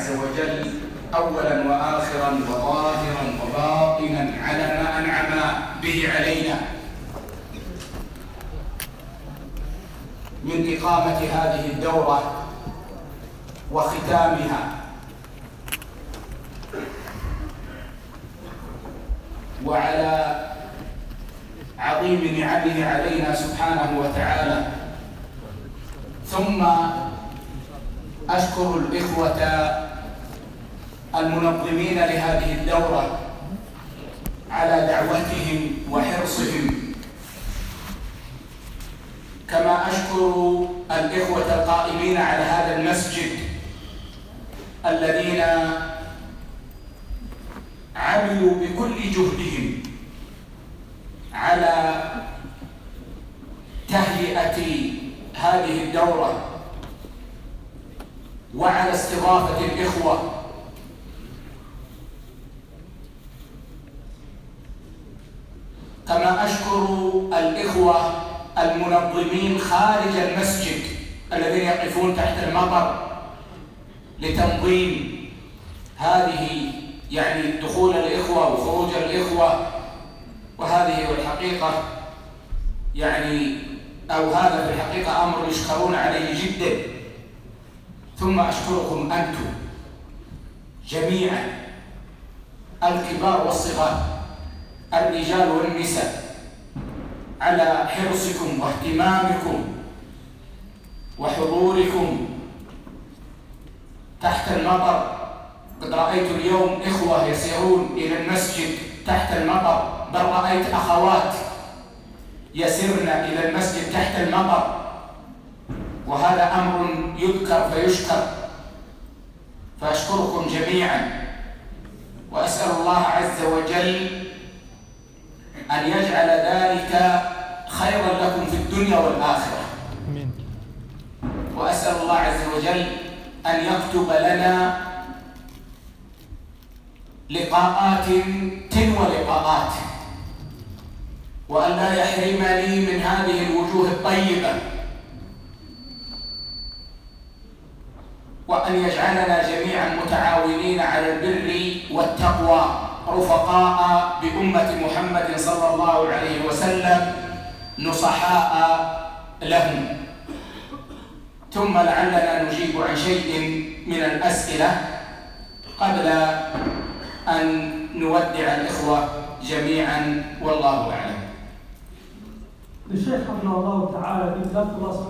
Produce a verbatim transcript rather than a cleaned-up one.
عز وجل أولا وآخرا وظاهرا وباطنا على ما أنعم به علينا من إقامة هذه الدورة وختامها، وعلى عظيم نعمه علينا سبحانه وتعالى. ثم أشكر الإخوة المنظمين لهذه الدورة على دعوتهم وحرصهم، كما أشكر الإخوة القائمين على هذا المسجد الذين عملوا بكل جهدهم على تهيئة هذه الدورة وعلى استضافة الإخوة. كما أشكر الإخوة المنظمين خارج المسجد الذين يقفون تحت المطر لتنظيم هذه، يعني دخول الإخوة وخروج الإخوة، وهذه الحقيقة يعني أو هذا في الحقيقة أمر يشكرون عليه جدا. ثم أشكركم أنتم جميعا، الكبار والصغار، الرجال والنساء، على حرصكم واهتمامكم وحضوركم تحت المطر. قد رأيت اليوم إخوة يسيرون إلى المسجد تحت المطر، بل رأيت أخوات يسرن إلى المسجد تحت المطر، وهذا أمر يذكر فيشكر. فأشكركم جميعا، وأسأل الله عز وجل أن يجعل ذلك خيرا لكم في الدنيا والآخرة. آمين. وأسأل الله عز وجل أن يكتب لنا لقاءات تلو لقاءات، وأن لا يحرمني من هذه الوجوه الطيبة، وأن يجعلنا جميعا متعاونين على البر والتقوى، رفقاء بأمة محمد صلى الله عليه وسلم، نصحاء لهم. ثم لعلنا نجيب عن شيء من الأسئلة قبل أن نودع الإخوة جميعا، والله أعلم. الشيخ حفظه الله تعالى،